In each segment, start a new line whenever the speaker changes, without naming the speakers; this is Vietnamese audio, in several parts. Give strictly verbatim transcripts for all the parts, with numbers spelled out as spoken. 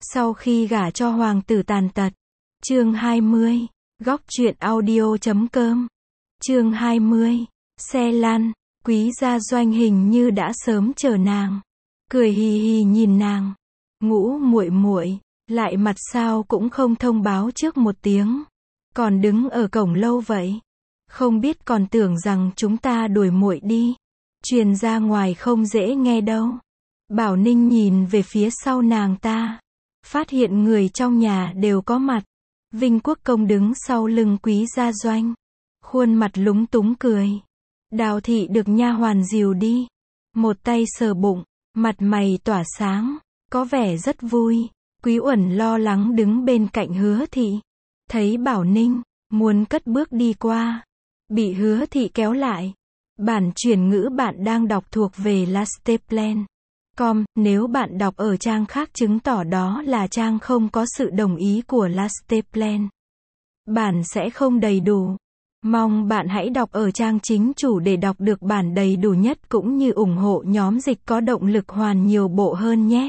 Sau khi gả cho hoàng tử tàn tật. Chương hai mươi. Góc truyện audio chấm com. Chương hai mươi. Xe lăn. Quý gia Doanh hình như đã sớm chờ nàng. Cười hì hì nhìn nàng. Ngũ muội muội, lại mặt sao cũng không thông báo trước một tiếng. Còn đứng ở cổng lâu vậy. Không biết còn tưởng rằng chúng ta đuổi muội đi. Truyền ra ngoài không dễ nghe đâu. Bảo Ninh nhìn về phía sau nàng ta. Phát hiện người trong nhà đều có mặt. Vinh Quốc Công đứng sau lưng Quý gia Doanh. Khuôn mặt lúng túng cười. Đào thị được nha hoàn dìu đi. Một tay sờ bụng, mặt mày tỏa sáng, có vẻ rất vui. Quý Uẩn lo lắng đứng bên cạnh Hứa thị. Thấy Bảo Ninh, muốn cất bước đi qua. Bị Hứa thị kéo lại. Bản chuyển ngữ bạn đang đọc thuộc về lasteplan. Com, nếu bạn đọc ở trang khác chứng tỏ đó là trang không có sự đồng ý của lasteplan. Bản sẽ không đầy đủ. Mong bạn hãy đọc ở trang chính chủ để đọc được bản đầy đủ nhất cũng như ủng hộ nhóm dịch có động lực hoàn nhiều bộ hơn nhé.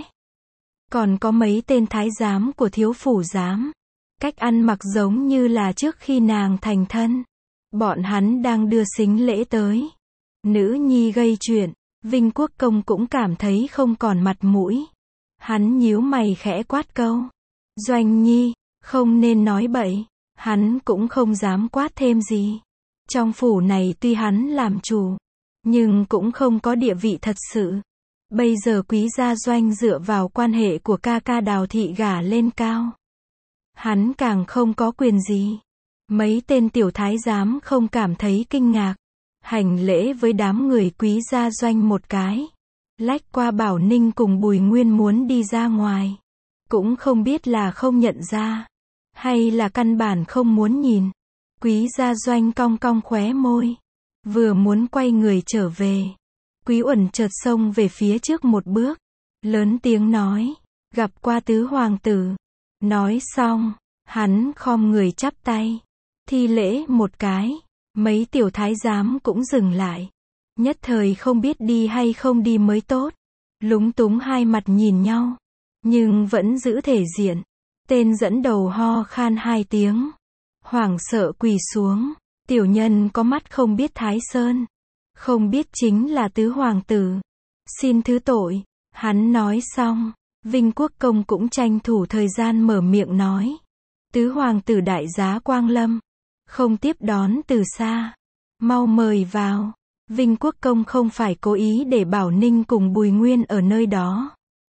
Còn có mấy tên thái giám của thiếu phủ giám. Cách ăn mặc giống như là trước khi nàng thành thân. Bọn hắn đang đưa sính lễ tới. Nữ nhi gây chuyện. Vinh Quốc Công cũng cảm thấy không còn mặt mũi. Hắn nhíu mày khẽ quát câu. Doanh nhi, không nên nói bậy. Hắn cũng không dám quát thêm gì. Trong phủ này tuy hắn làm chủ, nhưng cũng không có địa vị thật sự. Bây giờ Quý gia Doanh dựa vào quan hệ của ca ca Đào thị gả lên cao. Hắn càng không có quyền gì. Mấy tên tiểu thái giám không cảm thấy kinh ngạc. Hành lễ với đám người Quý gia Doanh một cái. Lách qua Bảo Ninh cùng Bùi Nguyên muốn đi ra ngoài. Cũng không biết là không nhận ra. Hay là căn bản không muốn nhìn. Quý gia Doanh cong cong khóe môi. Vừa muốn quay người trở về. Quý Uẩn chợt xông về phía trước một bước. Lớn tiếng nói. Gặp qua tứ hoàng tử. Nói xong. Hắn khom người chắp tay. Thi lễ một cái. Mấy tiểu thái giám cũng dừng lại. Nhất thời không biết đi hay không đi mới tốt. Lúng túng hai mặt nhìn nhau. Nhưng vẫn giữ thể diện. Tên dẫn đầu ho khan hai tiếng. Hoảng sợ quỳ xuống. Tiểu nhân có mắt không biết Thái Sơn. Không biết chính là tứ hoàng tử. Xin thứ tội. Hắn nói xong. Vinh Quốc Công cũng tranh thủ thời gian mở miệng nói. Tứ hoàng tử đại giá quang lâm. Không tiếp đón từ xa. Mau mời vào. Vinh Quốc Công không phải cố ý để Bảo Ninh cùng Bùi Nguyên ở nơi đó.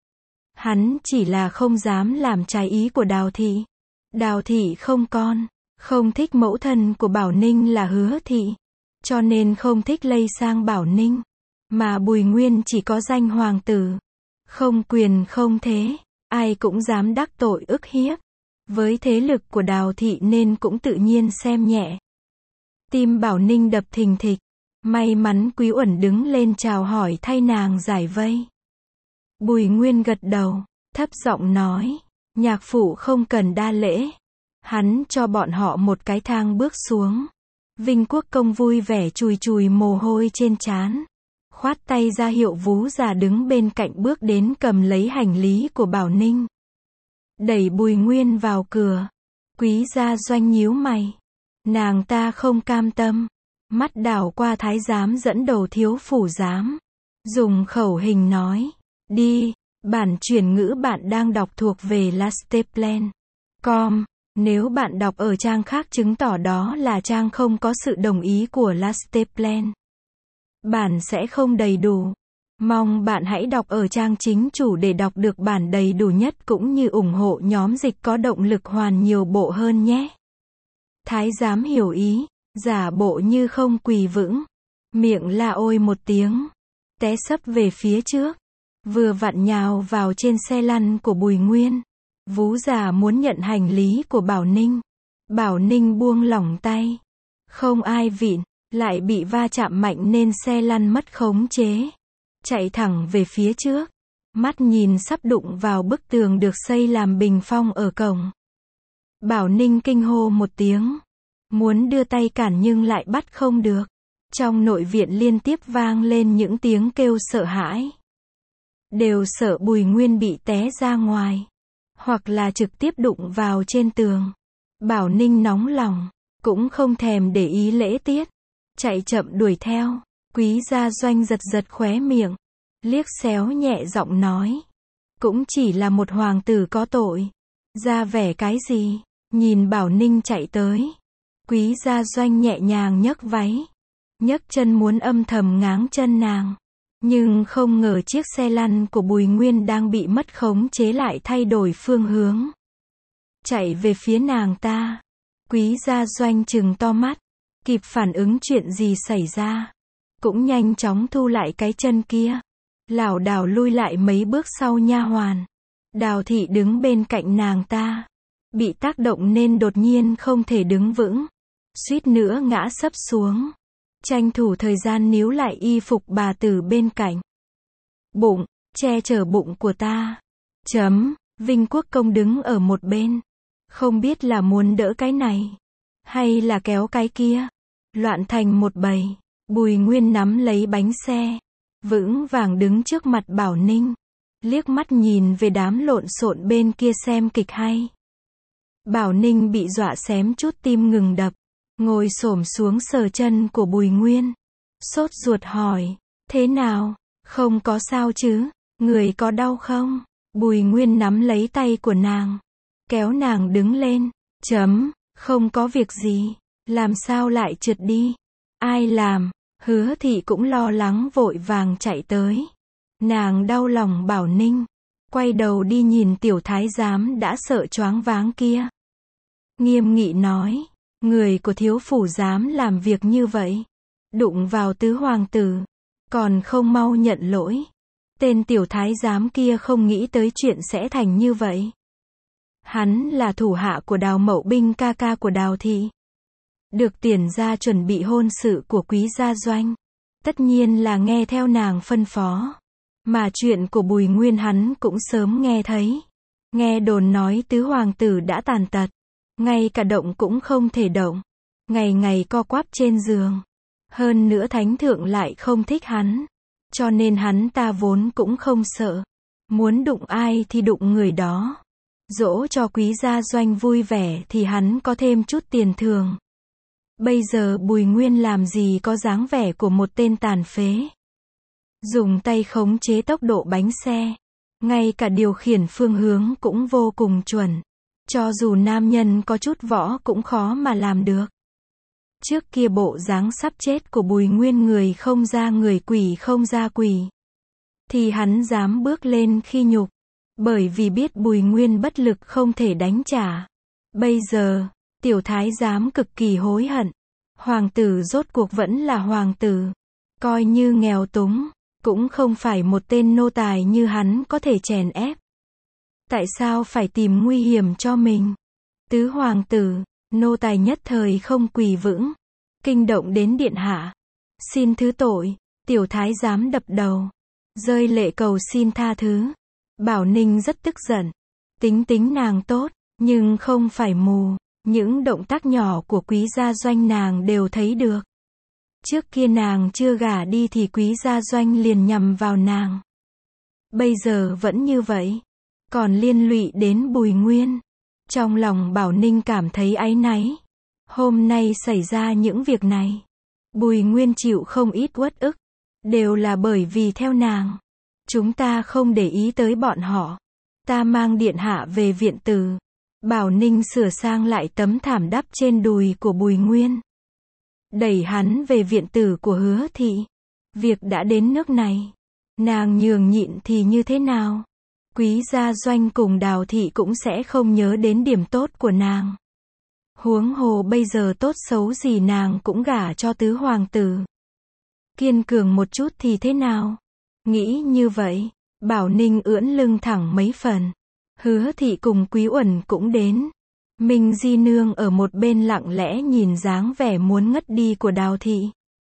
Hắn chỉ là không dám làm trái ý của Đào thị. Đào thị không con, không thích mẫu thân của Bảo Ninh là Hứa thị. Cho nên không thích lây sang Bảo Ninh. Mà Bùi Nguyên chỉ có danh hoàng tử. Không quyền không thế. Ai cũng dám đắc tội ức hiếp. Với thế lực của Đào thị nên cũng tự nhiên xem nhẹ. Tim Bảo Ninh đập thình thịch. May mắn Quý Uẩn đứng lên chào hỏi thay nàng giải vây. Bùi Nguyên gật đầu, thấp giọng nói. Nhạc phụ không cần đa lễ. Hắn cho bọn họ một cái thang bước xuống. Vinh Quốc Công vui vẻ chùi chùi mồ hôi trên trán. Khoát tay ra hiệu Vú già đứng bên cạnh bước đến cầm lấy hành lý của Bảo Ninh. Đẩy Bùi Nguyên vào cửa. Quý gia Doanh nhíu mày. Nàng ta không cam tâm. Mắt đảo qua thái giám dẫn đầu thiếu phủ giám. Dùng khẩu hình nói. Đi, bản chuyển ngữ bạn đang đọc thuộc về lasteplan. Com, nếu bạn đọc ở trang khác chứng tỏ đó là trang không có sự đồng ý của lasteplan. Bản sẽ không đầy đủ. Mong bạn hãy đọc ở trang chính chủ để đọc được bản đầy đủ nhất cũng như ủng hộ nhóm dịch có động lực hoàn nhiều bộ hơn nhé. Thái giám hiểu ý, giả bộ như không quỳ vững. Miệng la ôi một tiếng. Té sấp về phía trước. Vừa vặn nhào vào trên xe lăn của Bùi Nguyên. Vú già muốn nhận hành lý của Bảo Ninh. Bảo Ninh buông lỏng tay. Không ai vịn, lại bị va chạm mạnh nên xe lăn mất khống chế. Chạy thẳng về phía trước. Mắt nhìn sắp đụng vào bức tường được xây làm bình phong ở cổng. Bảo Ninh kinh hô một tiếng. Muốn đưa tay cản nhưng lại bắt không được. Trong nội viện liên tiếp vang lên những tiếng kêu sợ hãi. Đều sợ Bùi Nguyên bị té ra ngoài. hoặc là trực tiếp đụng vào trên tường. Bảo Ninh nóng lòng, cũng không thèm để ý lễ tiết, chạy chậm đuổi theo. Quý Gia Doanh giật giật khóe miệng, liếc xéo nhẹ giọng nói, cũng chỉ là một hoàng tử có tội, ra vẻ cái gì? Nhìn Bảo Ninh chạy tới, Quý Gia Doanh nhẹ nhàng nhấc váy, nhấc chân muốn âm thầm ngáng chân nàng, nhưng không ngờ chiếc xe lăn của Bùi Nguyên đang bị mất khống chế lại thay đổi phương hướng, chạy về phía nàng ta. Quý Gia Doanh trừng to mắt, kịp phản ứng chuyện gì xảy ra, cũng nhanh chóng thu lại cái chân kia, lảo đảo lui lại mấy bước sau nha hoàn. Đào Thị đứng bên cạnh nàng ta, bị tác động nên đột nhiên không thể đứng vững, suýt nữa ngã sấp xuống, tranh thủ thời gian níu lại y phục bà tử bên cạnh. Bụng, che chở bụng của ta. Chấm, Vinh Quốc Công đứng ở một bên, không biết là muốn đỡ cái này, hay là kéo cái kia, loạn thành một bầy. Bùi Nguyên nắm lấy bánh xe, vững vàng đứng trước mặt Bảo Ninh, liếc mắt nhìn về đám lộn xộn bên kia xem kịch hay. Bảo Ninh bị dọa xém chút tim ngừng đập, ngồi xổm xuống sờ chân của Bùi Nguyên, sốt ruột hỏi, thế nào, không có sao chứ, người có đau không? Bùi Nguyên nắm lấy tay của nàng, kéo nàng đứng lên, chấm, không có việc gì, làm sao lại trượt đi, ai làm? Hứa Thị cũng lo lắng vội vàng chạy tới. Nàng đau lòng Bảo Ninh, quay đầu đi nhìn tiểu thái giám đã sợ choáng váng kia. Nghiêm nghị nói, người của thiếu phủ dám làm việc như vậy, đụng vào tứ hoàng tử, còn không mau nhận lỗi. Tên tiểu thái giám kia không nghĩ tới chuyện sẽ thành như vậy. Hắn là thủ hạ của Đào Mậu Binh, ca ca của Đào Thị, được tiền ra chuẩn bị hôn sự của Quý Gia Doanh, tất nhiên là nghe theo nàng phân phó. Mà chuyện của Bùi Nguyên hắn cũng sớm nghe thấy, nghe đồn nói tứ hoàng tử đã tàn tật, ngay cả động cũng không thể động, ngày ngày co quắp trên giường. Hơn nữa thánh thượng lại không thích hắn, cho nên hắn ta vốn cũng không sợ, muốn đụng ai thì đụng người đó. Dỗ cho Quý Gia Doanh vui vẻ thì hắn có thêm chút tiền thường. Bây giờ Bùi Nguyên làm gì có dáng vẻ của một tên tàn phế. Dùng tay khống chế tốc độ bánh xe, ngay cả điều khiển phương hướng cũng vô cùng chuẩn. Cho dù nam nhân có chút võ cũng khó mà làm được. Trước kia bộ dáng sắp chết của Bùi Nguyên, người không ra người, quỷ không ra quỷ, thì hắn dám bước lên khi nhục, bởi vì biết Bùi Nguyên bất lực không thể đánh trả. Bây giờ, tiểu thái giám cực kỳ hối hận. Hoàng tử rốt cuộc vẫn là hoàng tử, coi như nghèo túng, cũng không phải một tên nô tài như hắn có thể chèn ép. Tại sao phải tìm nguy hiểm cho mình? Tứ hoàng tử, nô tài nhất thời không quỳ vững, kinh động đến điện hạ. Xin thứ tội. Tiểu thái giám đập đầu, rơi lệ cầu xin tha thứ. Bảo Ninh rất tức giận. Tính tính nàng tốt, nhưng không phải mù. Những động tác nhỏ của Quý Gia Doanh nàng đều thấy được. Trước kia nàng chưa gả đi thì Quý Gia Doanh liền nhằm vào nàng. Bây giờ vẫn như vậy, còn liên lụy đến Bùi Nguyên. Trong lòng Bảo Ninh cảm thấy áy náy. Hôm nay xảy ra những việc này, Bùi Nguyên chịu không ít uất ức, đều là bởi vì theo nàng. Chúng ta không để ý tới bọn họ. Ta mang điện hạ về viện tử. Bảo Ninh sửa sang lại tấm thảm đắp trên đùi của Bùi Nguyên, đẩy hắn về viện tử của Hứa Thị. Việc đã đến nước này, nàng nhường nhịn thì như thế nào? Quý Gia Doanh cùng Đào Thị cũng sẽ không nhớ đến điểm tốt của nàng. Huống hồ bây giờ tốt xấu gì nàng cũng gả cho tứ hoàng tử. Kiên cường một chút thì thế nào? Nghĩ như vậy, Bảo Ninh ưỡn lưng thẳng mấy phần. Hứa Thị cùng Quý Uẩn cũng đến. Minh Di Nương ở một bên lặng lẽ nhìn dáng vẻ muốn ngất đi của Đào Thị.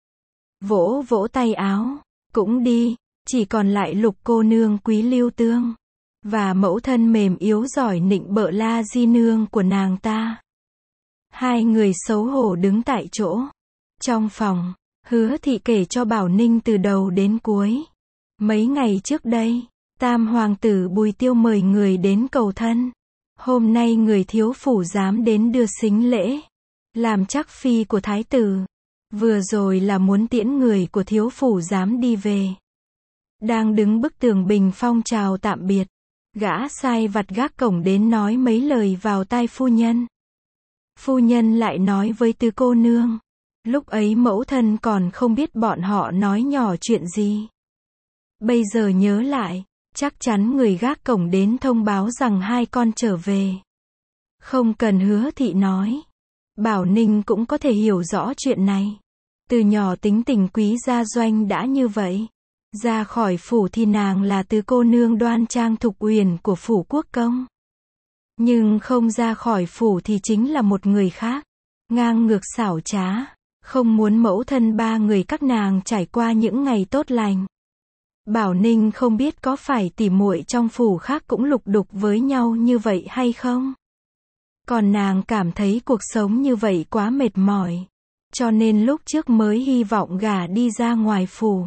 Vỗ vỗ tay áo, cũng đi, chỉ còn lại Lục cô nương Quý Lưu Tương, và mẫu thân mềm yếu giỏi nịnh bợ La Di Nương của nàng ta. Hai người xấu hổ đứng tại chỗ. Trong phòng, Hứa Thị kể cho Bảo Ninh từ đầu đến cuối. Mấy ngày trước đây, Tam hoàng tử Bùi Tiêu mời người đến cầu thân. Hôm nay người thiếu phủ dám đến đưa sính lễ, làm trắc phi của thái tử. Vừa rồi là muốn tiễn người của thiếu phủ dám đi về. Đang đứng bức tường bình phong chào tạm biệt, gã sai vặt gác cổng đến nói mấy lời vào tai phu nhân. Phu nhân lại nói với tứ cô nương. Lúc ấy mẫu thân còn không biết bọn họ nói nhỏ chuyện gì. Bây giờ nhớ lại, chắc chắn người gác cổng đến thông báo rằng hai con trở về. Không cần Hứa thị nói. Bảo Ninh cũng có thể hiểu rõ chuyện này. Từ nhỏ tính tình Quý Gia Doanh đã như vậy. Ra khỏi phủ thì nàng là tứ cô nương đoan trang thục uyển của phủ quốc công. Nhưng không ra khỏi phủ thì chính là một người khác. Ngang ngược xảo trá. Không muốn mẫu thân ba người các nàng trải qua những ngày tốt lành. Bảo Ninh không biết có phải tỉ muội trong phủ khác cũng lục đục với nhau như vậy hay không? Còn nàng cảm thấy cuộc sống như vậy quá mệt mỏi. Cho nên lúc trước mới hy vọng gả đi ra ngoài phủ.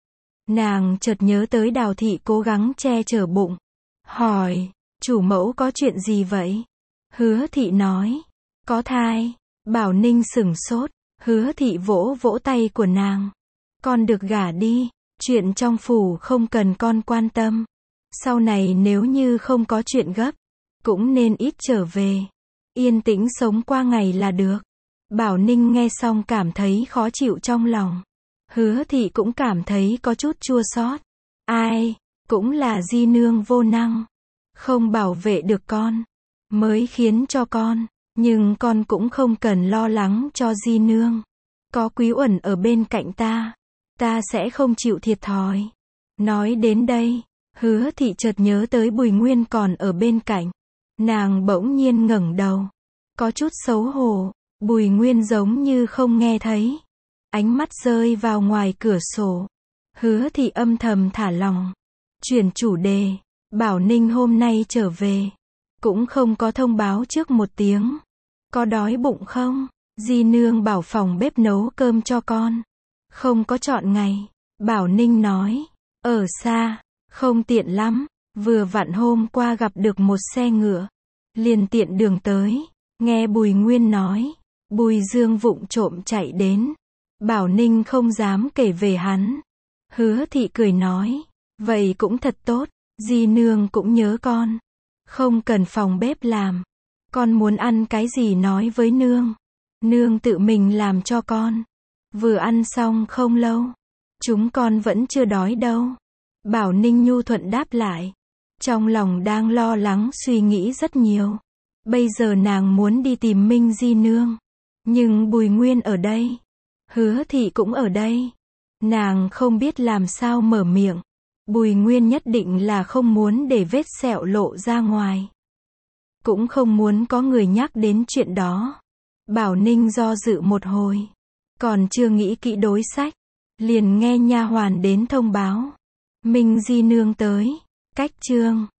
Nàng chợt nhớ tới Đào thị cố gắng che chở bụng. Hỏi, chủ mẫu có chuyện gì vậy? Hứa thị nói, có thai. Bảo Ninh sửng sốt. Hứa thị vỗ vỗ tay của nàng. Con được gả đi. Chuyện trong phủ không cần con quan tâm. Sau này nếu như không có chuyện gấp, cũng nên ít trở về. Yên tĩnh sống qua ngày là được. Bảo Ninh nghe xong cảm thấy khó chịu trong lòng. Hứa thị cũng cảm thấy có chút chua xót. Ai, cũng là di nương vô năng. Không bảo vệ được con. Mới khiến cho con. Nhưng con cũng không cần lo lắng cho di nương. Có Quý Uẩn ở bên cạnh ta. Ta sẽ không chịu thiệt thòi. Nói đến đây, Hứa thị chợt nhớ tới Bùi Nguyên còn ở bên cạnh. Nàng bỗng nhiên ngẩng đầu. Có chút xấu hổ. Bùi Nguyên giống như không nghe thấy. Ánh mắt rơi vào ngoài cửa sổ. Hứa thị âm thầm thả lòng. Chuyển chủ đề. Bảo Ninh hôm nay trở về. Cũng không có thông báo trước một tiếng. Có đói bụng không? Di nương bảo phòng bếp nấu cơm cho con. Không có chọn ngày. Bảo Ninh nói. Ở xa. Không tiện lắm. Vừa vặn hôm qua gặp được một xe ngựa. Liền tiện đường tới. Nghe Bùi Nguyên nói. Bùi Dương vụng trộm chạy đến. Bảo Ninh không dám kể về hắn. Hứa thị cười nói. Vậy cũng thật tốt. Di nương cũng nhớ con. Không cần phòng bếp làm. Con muốn ăn cái gì nói với nương. Nương tự mình làm cho con. Vừa ăn xong không lâu. Chúng con vẫn chưa đói đâu. Bảo Ninh nhu thuận đáp lại. Trong lòng đang lo lắng suy nghĩ rất nhiều. Bây giờ nàng muốn đi tìm Minh Di nương. Nhưng Bùi Nguyên ở đây. Hứa thị cũng ở đây. Nàng không biết làm sao mở miệng. Bùi Nguyên nhất định là không muốn để vết sẹo lộ ra ngoài. Cũng không muốn có người nhắc đến chuyện đó. Bảo Ninh do dự một hồi. Còn chưa nghĩ kỹ đối sách. Liền nghe nha hoàn đến thông báo. Minh Di nương tới. Cách chương.